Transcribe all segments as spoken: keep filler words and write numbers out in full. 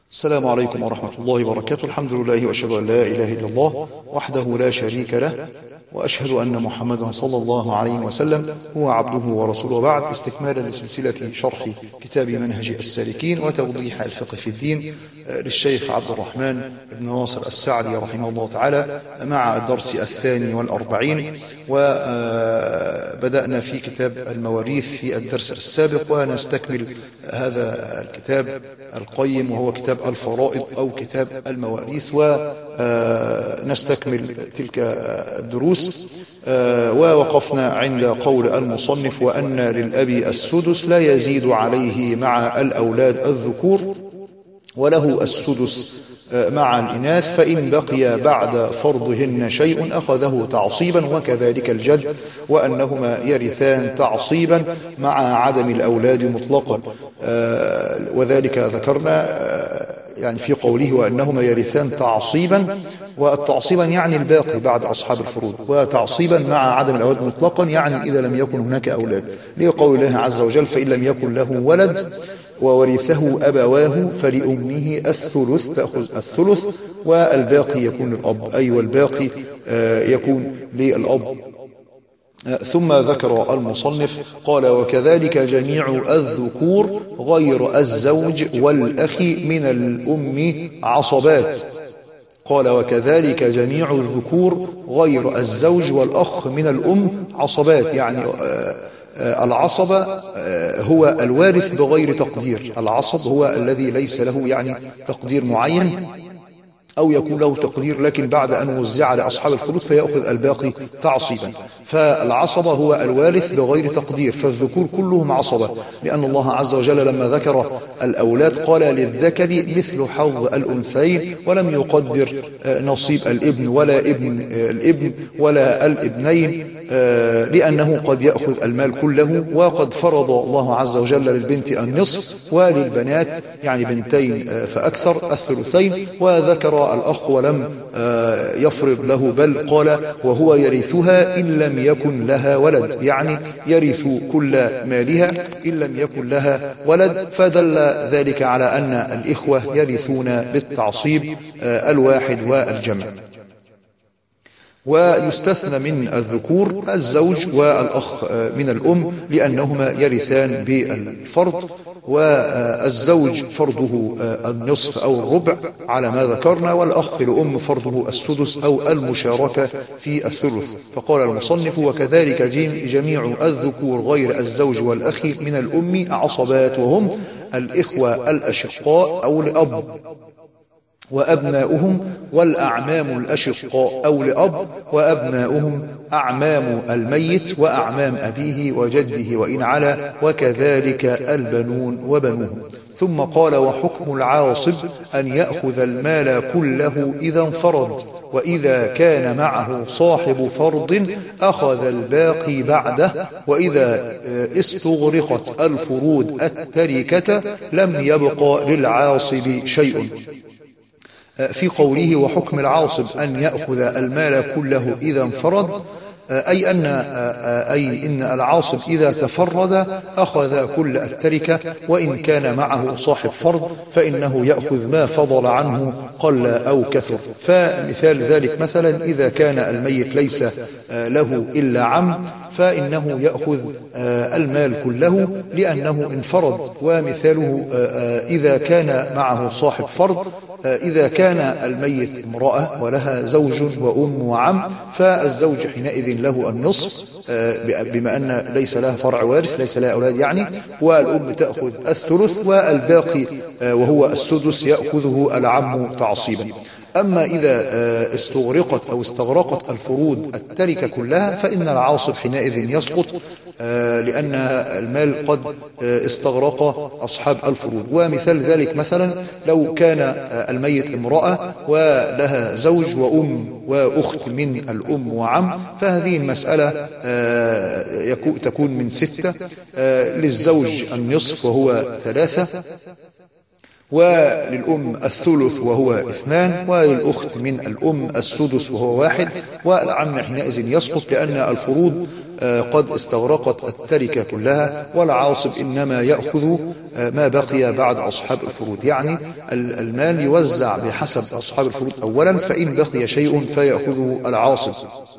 السلام عليكم ورحمة الله وبركاته. الحمد لله وأشهد أن لا إله إلا الله وحده لا شريك له، وأشهد أن محمدا صلى الله عليه وسلم هو عبده ورسوله. بعد، استكمالا لسلسلة شرح كتاب منهج السالكين وتوضيح الفقه في الدين للشيخ عبد الرحمن بن ناصر السعدي رحمه الله تعالى، مع الدرس الثاني والأربعين. وبدأنا في كتاب المواريث في الدرس السابق، ونستكمل هذا الكتاب القيم وهو كتاب الفرائض أو كتاب المواريث، ونستكمل تلك الدروس. ووقفنا عند قول المصنف: وأن للأب السدس لا يزيد عليه مع الأولاد الذكور، وله السدس مع الإناث، فإن بقي بعد فرضهن شيء أخذه تعصيبا، وكذلك الجد، وأنهما يرثان تعصيبا مع عدم الأولاد مطلقا. وذلك ذكرنا يعني في قوله وأنهما يرثان تعصيبا، والتعصيبا يعني الباقي بعد أصحاب الفروض، وتعصيبا مع عدم الأولاد مطلقا يعني إذا لم يكن هناك أولاد، لقول الله عز وجل: فإن لم يكن له ولد وورثه أبواه فلأمه الثلث تأخذ الثلث، والباقي يكون للأب، أي والباقي يكون للأب. ثم ذكر المصنف قال: وكذلك جميع الذكور غير الزوج والأخ من الأم عصبات. قال: وكذلك جميع الذكور غير الزوج والأخ من الأم عصبات، يعني العصبة هو الوارث بغير تقدير. العصب هو الذي ليس له يعني تقدير معين، أو يكون له تقدير لكن بعد أن وزع لأصحاب الفروض فيأخذ الباقي تعصيبا. فالعصبة هو الوارث بغير تقدير، فالذكور كلهم عصبة، لأن الله عز وجل لما ذكر الأولاد قال: للذكر مثل حظ الأنثيين، ولم يقدر نصيب الابن ولا ابن الابن ولا الابنين، لأنه قد يأخذ المال كله. وقد فرض الله عز وجل للبنت النصف، وللبنات يعني بنتين فأكثر الثلثين، وذكر الأخ ولم يفرض له، بل قال: وهو يرثها إن لم يكن لها ولد، يعني يرث كل مالها إن لم يكن لها ولد. فدل ذلك على أن الإخوة يرثون بالتعصيب الواحد والجمع. ويستثنى من الذكور الزوج والأخ من الأم، لأنهما يرثان بالفرض، والزوج فرضه النصف أو الربع على ما ذكرنا، والأخ الأم فرضه السدس أو المشاركة في الثلث. فقال المصنف: وكذلك جميع الذكور غير الزوج والأخ من الأم عصبات، وهم الإخوة الأشقاء أو لأب، وأبناؤهم، والأعمام الأشقاء أو لأب، وأبناؤهم أعمام الميت وأعمام أبيه وجده وإن علا، وكذلك البنون وبنوهم. ثم قال: وحكم العاصب أن يأخذ المال كله إذا انفرد، وإذا كان معه صاحب فرض أخذ الباقي بعده، وإذا استغرقت الفروض التركة لم يبق للعاصب شيء. في قوله: وحكم العاصب أن يأخذ المال كله إذا انفرد، أي أن أي إن العاصب إذا تفرد أخذ كل التركة، وإن كان معه صاحب فرض فإنه يأخذ ما فضل عنه قل أو كثر. فمثال ذلك مثلا إذا كان الميت ليس له إلا عم فإنه يأخذ المال كله لأنه انفرد. ومثاله إذا كان معه صاحب فرض، إذا كان الميت امرأة ولها زوج وأم وعم، فالزوج حينئذ له النصف، بما أن ليس لها فرع وارث، ليس لها أولاد يعني، والأم تأخذ الثلث، والباقي وهو السدس يأخذه العم تعصيبا. أما إذا استغرقت أو استغرقت الفروض التركة كلها فإن العاصب حينئذ يسقط، لأن المال قد استغرق أصحاب الفروض. ومثال ذلك مثلا لو كان الميت امرأة ولها زوج وأم وأخت من الأم وعم، فهذه المسألة تكون من ستة، للزوج النصف وهو ثلاثة، وللأم الثلث وهو اثنان، وللأخت من الأم السدس وهو واحد، والعم حينئذ يسقط، لأن الفروض قد استغرقت التركة كلها، والعاصب إنما يأخذ ما بقي بعد أصحاب الفروض، يعني المال يوزع بحسب أصحاب الفروض أولا، فإن بقي شيء فيأخذه العاصب.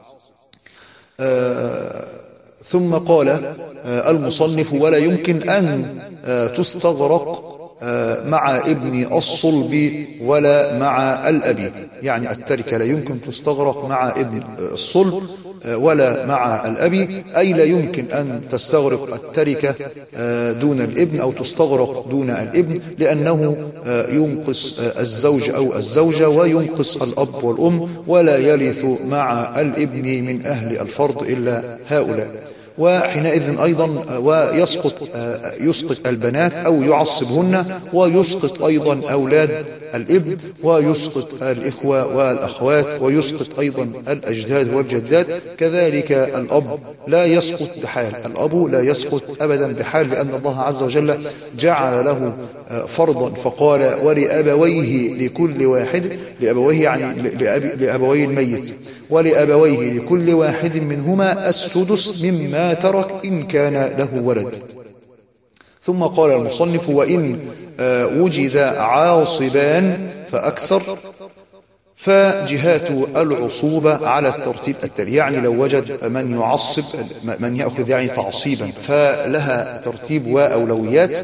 ثم قال المصنف: ولا يمكن أن تستغرق مع ابن الصلب ولا مع الأب، يعني التركة لا يمكن تستغرق مع ابن الصلب ولا مع الأب، أي لا يمكن أن تستغرق التركة دون الابن أو تستغرق دون الابن، لأنه ينقص الزوج أو الزوجة وينقص الأب والأم، ولا يرث مع الابن من أهل الفرض إلا هؤلاء. وحينئذ أيضا ويسقط يسقط البنات أو يعصبهن، ويسقط أيضا أولاد الابن، ويسقط الإخوة والأخوات، ويسقط أيضا الأجداد والجدات. كذلك الأب لا يسقط بحال، الأب لا يسقط أبدا بحال، لأن الله عز وجل جعل له فرضا فقال: ولأبويه لكل واحد، لأبويه يعني لأبوي الميت، ولأبويه لكل واحد منهما السدس مما ترك إن كان له ولد. ثم قال المصنف: وإن وجد عاصبان فأكثر فجهات العصوبة على الترتيب التالي، يعني لو وجد من يعصب من يأخذ يعني تعصيبا فلها ترتيب وأولويات،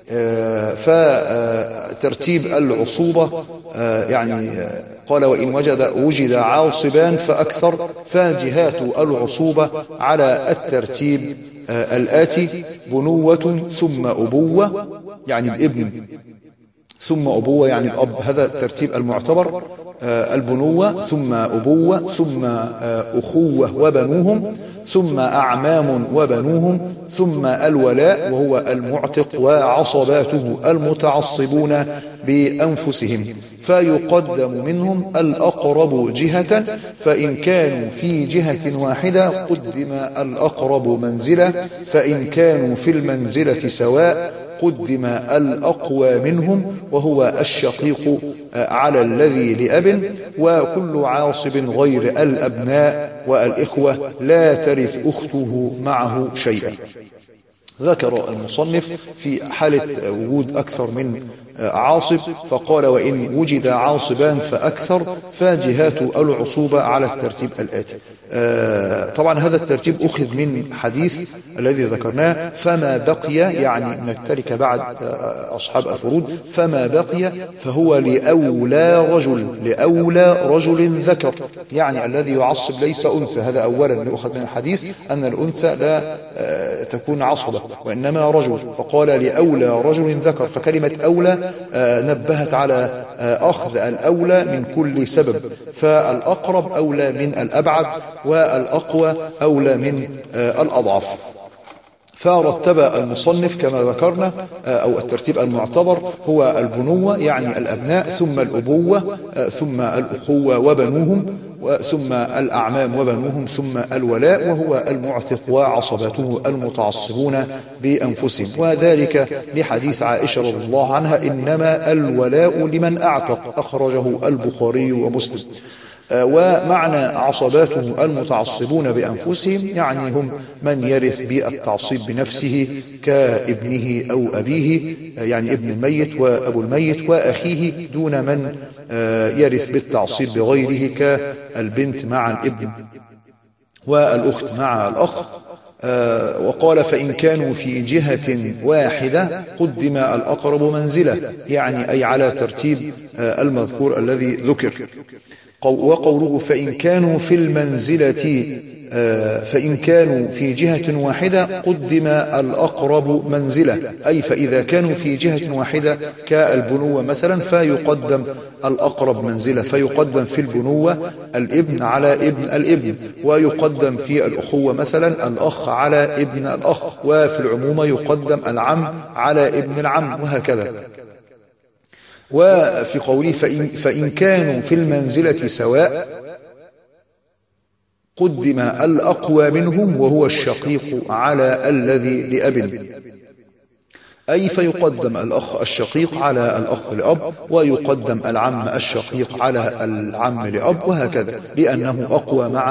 فترتيب العصوبة يعني قال: وإن وجد وجد عاصبان فأكثر فجهات العصوبة على الترتيب الآتي: بنوة ثم أبوة يعني الابن، ثم أبوة يعني الأب، هذا الترتيب المعتبر. البنوة ثم أبوة ثم أخوة وبنوهم ثم أعمام وبنوهم ثم الولاء وهو المعتق وعصباته المتعصبون بأنفسهم، فيقدم منهم الأقرب جهة، فإن كانوا في جهة واحدة قدم الأقرب منزلة، فإن كانوا في المنزلة سواء قدم الأقوى منهم وهو الشقيق على الذي لأب. وكل عاصب غير الأبناء والإخوة لا ترث أخته معه شيئا. ذكر المصنف في حالة وجود أكثر من عاصب فقال: وإن وجد عاصبان فأكثر فجهات العصوبة على الترتيب الآتي. طبعا هذا الترتيب أخذ من حديث الذي ذكرناه: فما بقي يعني من التركة بعد أصحاب الفروض، فما بقي فهو لأولى رجل، لأولى رجل ذكر، يعني الذي يعصب ليس أنثى. هذا أولا يؤخذ من الحديث أن الأنثى لا تكون عصبة وإنما رجل، فقال لأولى رجل ذكر، فكلمة أولى نبهت على أخذ الأولى من كل سبب، فالأقرب أولى من الأبعد والأقوى أولى من الأضعف. فرتب المصنف كما ذكرنا، أو الترتيب المعتبر هو البنوة يعني الأبناء، ثم الأبوة، ثم الأخوة وبنوهم، ثم الأعمام وبنوهم، ثم الولاء وهو المعتق وعصبته المتعصبون بأنفسهم. وذلك لحديث عائشة رضي الله عنها: إنما الولاء لمن أعتق، أخرجه البخاري ومسلم. ومعنى عصباته المتعصبون بأنفسهم يعني هم من يرث بالتعصيب بنفسه كابنه أو أبيه، يعني ابن الميت وأبو الميت وأخيه، دون من يرث بالتعصيب بغيره كالبنت مع الابن والأخت مع الأخ. وقال: فإن كانوا في جهة واحدة قدم الأقرب منزلة، يعني أي على ترتيب المذكور الذي ذكر. وقوله: فإن كانوا في المنزلة، فإن كانوا في جهة واحدة قدم الأقرب منزلة، أي فإذا كانوا في جهة واحدة كالبنوة مثلا فيقدم الأقرب منزلة، فيقدم في البنوة الابن على ابن الابن، ويقدم في الأخوة مثلا الأخ على ابن الأخ، وفي العمومة يقدم العم على ابن العم، وهكذا. وفي قوله: فإن, فإن كانوا في المنزلة سواء قدم الأقوى منهم وهو الشقيق على الذي لأب، أي فيقدم الأخ الشقيق على الأخ لأب، ويقدم العم الشقيق على العم لأب، وهكذا، لأنه أقوى مع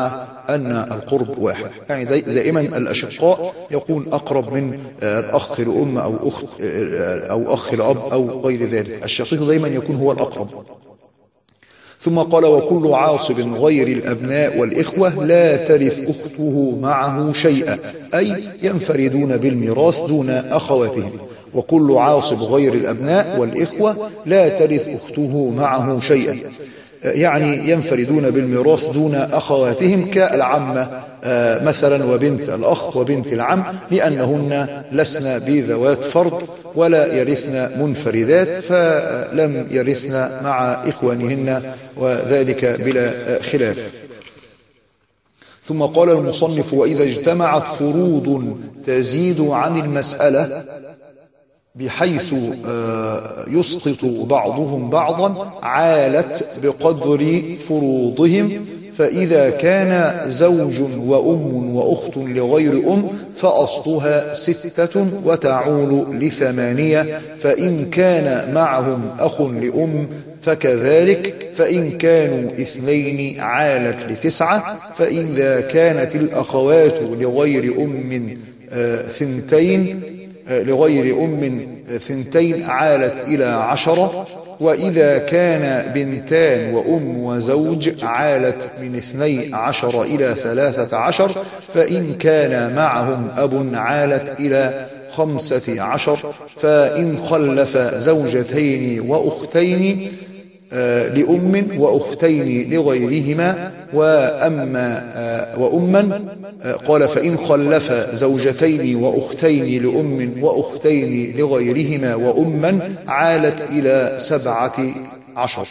أن القرب واحد. يعني دائما الأشقاء يكون أقرب من الأخ لأم أو أخت أو أخ لأب أو غير ذلك، الشقيق دائما يكون هو الأقرب. ثم قال: وكل عاصب غير الأبناء والإخوة لا ترث أخته معه شيئا، أي ينفردون بالميراث دون أخواتهم. وكل عاصب غير الأبناء والإخوة لا ترث أخته معه شيئا، يعني ينفردون بالميراث دون أخواتهم كالعمة مثلا وبنت الأخ وبنت العم، لأنهن لسن بذوات فرض ولا يرثن منفردات، فلم يرثن مع إخوانهن، وذلك بلا خلاف. ثم قال المصنف: وإذا اجتمعت فروض تزيد عن المسألة بحيث يسقط بعضهم بعضا عالت بقدر فروضهم، فإذا كان زوج وأم وأخت لغير أم فأصلها ستة وتعول لثمانية، فإن كان معهم أخ لأم فكذلك، فإن كانوا اثنين عالت لتسعة، فإذا كانت الأخوات لغير أم ثنتين لغير أم ثنتين عالت إلى عشرة، وإذا كان بنتان وأم وزوج عالت من اثني عشر إلى ثلاثة عشر، فإن كان معهم أب عالت إلى خمسة عشر، فإن خلف زوجتين وأختين لأم وأختين لغيرهما وأما وأما قال: فإن خلف زوجتين وأختين لأم وأختين لغيرهما وأما عالت إلى سبعة عشر.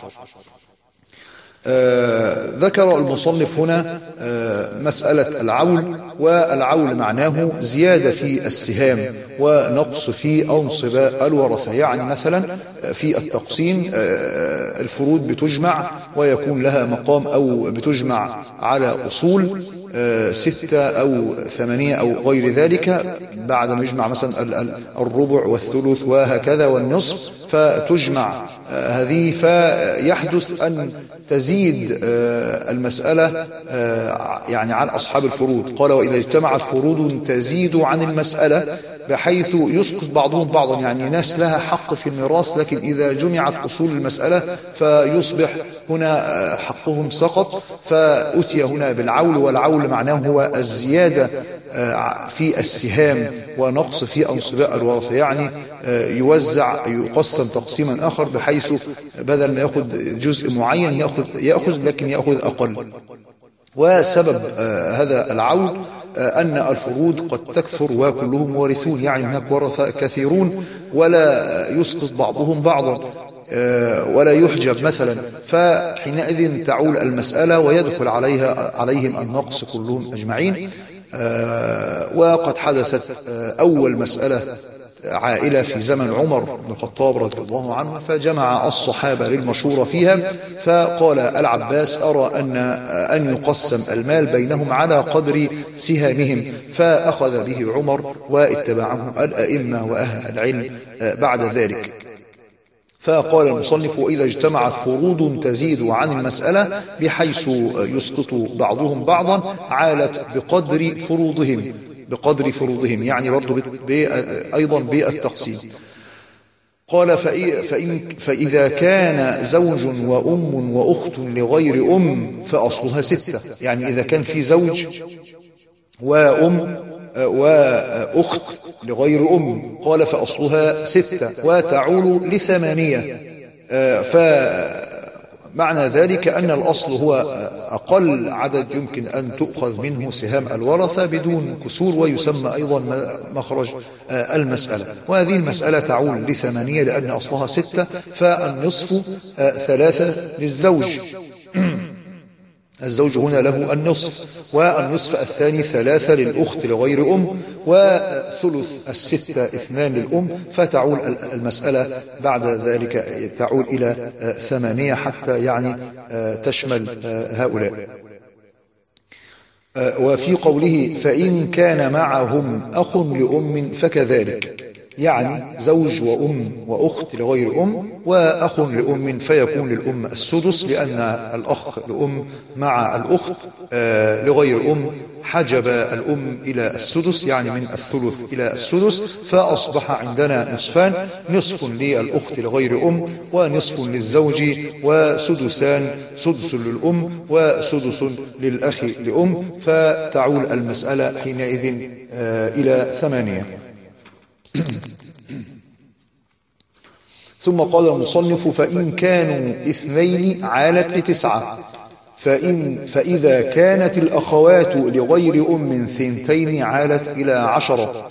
آه ذكر المصنف هنا آه مسألة العول، والعول معناه زيادة في السهام ونقص في أنصب الورثة. يعني مثلا في التقسيم آه الفروض بتجمع ويكون لها مقام، أو بتجمع على أصول آه ستة أو ثمانية أو غير ذلك، بعد ما يجمع مثلا الربع والثلث وهكذا والنصف، فتجمع آه هذه، فيحدث أن تزيد المسألة يعني عن أصحاب الفروض. قال: وإذا اجتمعت فروض تزيد عن المسألة بحيث يسقط بعضهم بعضا، يعني ناس لها حق في الميراث، لكن إذا جمعت أصول المسألة فيصبح هنا حقهم سقط، فأتي هنا بالعول. والعول معناه هو الزيادة في السهام ونقص في أنصباء الورثة، يعني يوزع يقسم تقسيما آخر، بحيث بدل ما يأخذ جزء معين يأخذ, يأخذ لكن يأخذ أقل. وسبب هذا العول أن الفروض قد تكثر وكلهم وارثون، يعني هناك ورثة كثيرون ولا يسقط بعضهم بعضا ولا يحجب مثلا، فحينئذ تعول المسألة ويدخل عليها عليهم النقص كلهم أجمعين. وقد حدثت أول مسألة عائلة في زمن عمر بن الخطاب رضي الله عنه، فجمع الصحابة للمشورة فيها، فقال العباس: أرى أن أن يقسم المال بينهم على قدر سهامهم، فأخذ به عمر واتبعه الأئمة وأهل العلم بعد ذلك. فقال المصنف: وإذا اجتمعت فروض تزيد عن المسألة بحيث يسقط بعضهم بعضا عالت بقدر فروضهم بقدر فروضهم يعني برضو أيضا بالتقسيم. قال: فإن فإذا كان زوج وأم وأخت لغير أم فأصلها ستة، يعني إذا كان في زوج وأم وأخت لغير أم، قال فأصلها ستة وتعول لثمانية. فمعنى ذلك أن الأصل هو أقل عدد يمكن أن تؤخذ منه سهام الورثة بدون كسور، ويسمى أيضا مخرج المسألة. وهذه المسألة تعول لثمانية لأن أصلها ستة، فالنصف ثلاثة للزوج، الزوج هنا له النصف، والنصف الثاني ثلاثة للأخت لغير أم، وثلث الستة اثنان للأم، فتعول المسألة بعد ذلك تعول إلى ثمانية حتى يعني تشمل هؤلاء. وفي قوله: فإن كان معهم أخ لأم فكذلك، يعني زوج وأم وأخت لغير أم وأخ لأم فيكون للأم السدس، لأن الأخ لأم مع الأخت لغير أم حجب الأم إلى السدس، يعني من الثلث إلى السدس، فأصبح عندنا نصفان، نصف للأخت لغير أم ونصف للزوج وسدسان، سدس للأم وسدس للأخ لأم، فتعول المسألة حينئذ إلى ثمانية. ثم قال المصنف: فإن كانوا اثنين عالت لتسعة، فإن فإذا كانت الأخوات لغير أم ثنتين عالت إلى عشرة.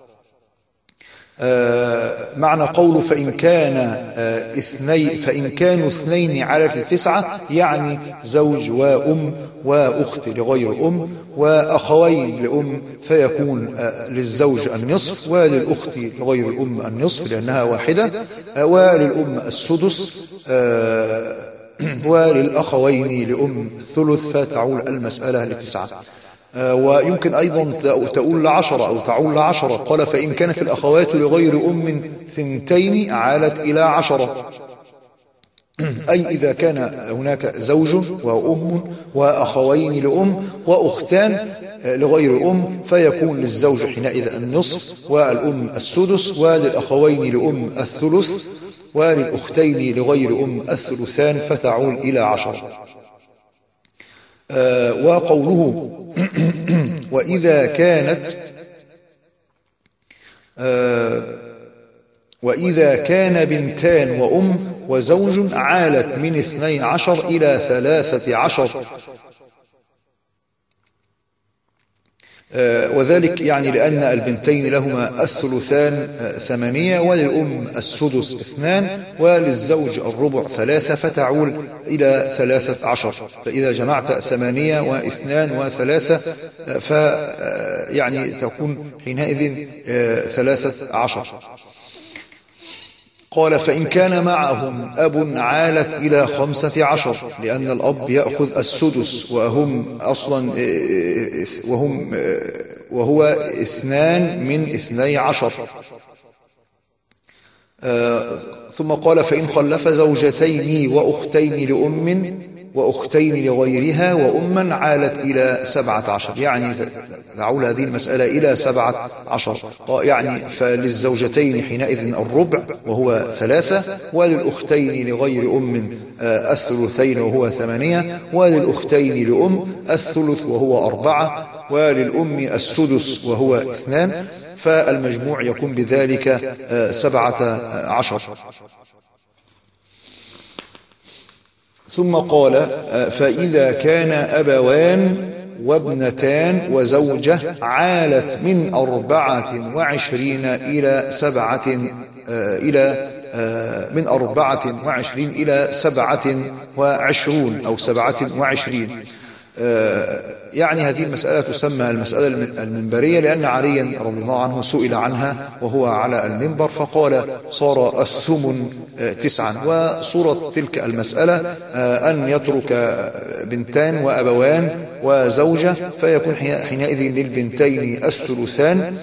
آه معنى قوله فإن كان آه اثنين فإن كانوا اثنين عالت لتسعة، يعني زوج وأم وأخت لغير أم وأخوين لأم، فيكون آه للزوج النصف وللأخت لغير الأم النصف لأنها واحدة، آه وللأم السدس، آه وللأخوين لأم الثلث، فتعول المسألة لتسعة. آه ويمكن أيضا تقول لعشرة أو تعول لعشرة. قال: فإن كانت الأخوات لغير أم ثنتين عالت إلى عشرة، أي إذا كان هناك زوج وأم وأخوين لأم وأختان لغير أم، فيكون للزوج حينئذ النصف والأم السدس، وللأخوين لأم الثلث، وللأختين لغير أم الثلثان، فتعول إلى عشرة. آه وقوله وإذا كانت آه وإذا كان بنتان وأم وزوج عالت من اثني عشر إلى ثلاثة عشر، آه وذلك يعني لأن البنتين لهما الثلثان آه ثمانية، وللأم السدس اثنان، وللزوج الربع ثلاثة، فتعول إلى ثلاثة عشر. فإذا جمعت ثمانية واثنان وثلاثة آه ف آه يعني تكون حينئذ آه ثلاثة عشر. قال: فإن كان معهم أب عالت إلى خمسة عشر، لأن الأب يأخذ السدس وهم أصلا وهم وهو اثنان من اثني عشر. آه ثم قال: فإن خلف زوجتين وأختين لأم وأختين لغيرها وأما عالت إلى سبعة عشر، يعني تعول هذه المسألة إلى سبعة عشر، يعني فللزوجتين حينئذ الربع وهو ثلاثة، وللأختين لغير أم الثلثين وهو ثمانية، وللأختين لأم الثلث وهو أربعة، وللأم السدس وهو اثنان، فالمجموع يكون بذلك سبعة عشر. ثم قال: فإذا كان أبوان وابنتان وزوجة عالت من أربعة وعشرين إلى سبعة إلى من أربعة وعشرين إلى سبعة وعشرون أو سبعة وعشرين، يعني هذه المسألة تسمى المسألة المنبرية، لأن عليا رضي الله عنه سئل عنها وهو على المنبر فقال: صار الثمن تسعا. وصورة تلك المسألة أن يترك بنتان وأبوان وزوجة، فيكون حينئذ للبنتين الثلثان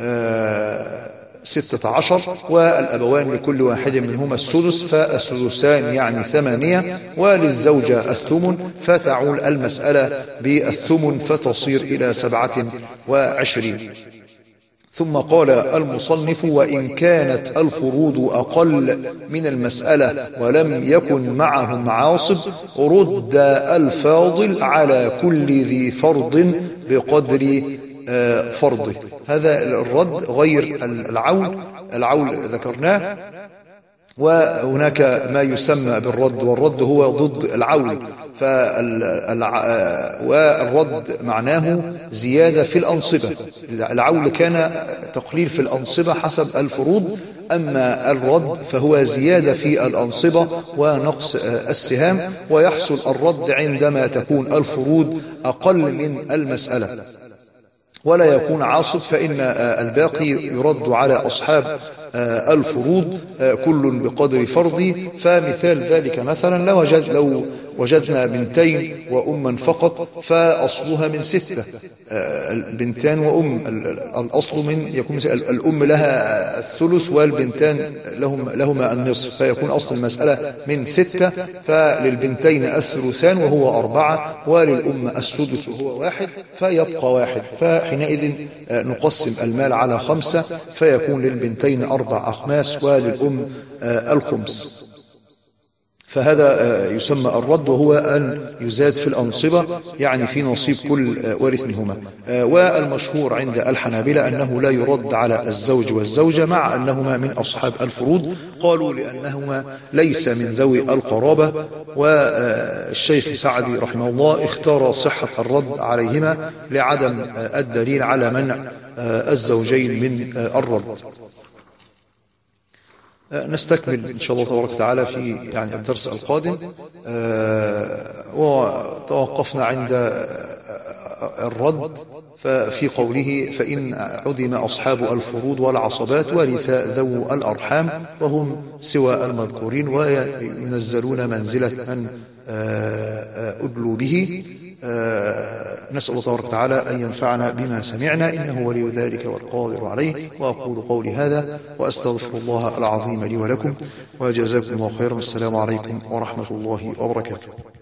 ستة عشر، والأبوان لكل واحد منهما السدس، فالسدسان يعني ثمانية، وللزوجة الثمن، فتعول المسألة بالثمن فتصير إلى سبعة وعشرين. ثم قال المصنف: وإن كانت الفروض أقل من المسألة ولم يكن معهم عاصب، رد الفاضل على كل ذي فرض بقدر فرضه. هذا الرد غير العول، العول ذكرناه، وهناك ما يسمى بالرد، والرد هو ضد العول، والرد معناه زيادة في الأنصبة. العول كان تقليل في الأنصبة حسب الفروض، أما الرد فهو زيادة في الأنصبة ونقص السهام، ويحصل الرد عندما تكون الفروض أقل من المسألة ولا يكون عاصب، فإن الباقي يرد على أصحاب الفروض كل بقدر فرضه. فمثال ذلك مثلا لو وجد, لو وجدنا بنتين وأما فقط فأصلها من ستة، البنتان وأم، الأصل من يكون الأم لها الثلث والبنتان لهم لهما النصف، فيكون أصل المسألة من ستة، فللبنتين الثلثان وهو أربعة، وللأم السدس وهو واحد، فيبقى واحد، فحينئذ نقسم المال على خمسة، فيكون للبنتين أربع أخماس وللأم الخمس. فهذا يسمى الرد، وهو أن يزاد في الأنصبة، يعني في نصيب كل وارث منهما. والمشهور عند الحنابلة أنه لا يرد على الزوج والزوجة مع أنهما من أصحاب الفروض، قالوا لأنهما ليس من ذوي القرابة. والشيخ سعدي رحمه الله اختار صحة الرد عليهما لعدم الدليل على منع الزوجين من الرد. نستكمل إن شاء الله تبارك وتعالى في يعني الدرس القادم. وتوقفنا عند الرد ففي قوله: فإن عدم أصحاب الفروض والعصبات ورث ذو الأرحام وهم سوى المذكورين وينزلون منزلة من أدلوا به. نسأل الله تبارك وتعالى أن ينفعنا بما سمعنا، إنه ولي ذلك والقادر عليه. وأقول قولي هذا وأستغفر الله العظيم لي ولكم، وجزاكم الله خيرا. السلام عليكم ورحمة الله وبركاته.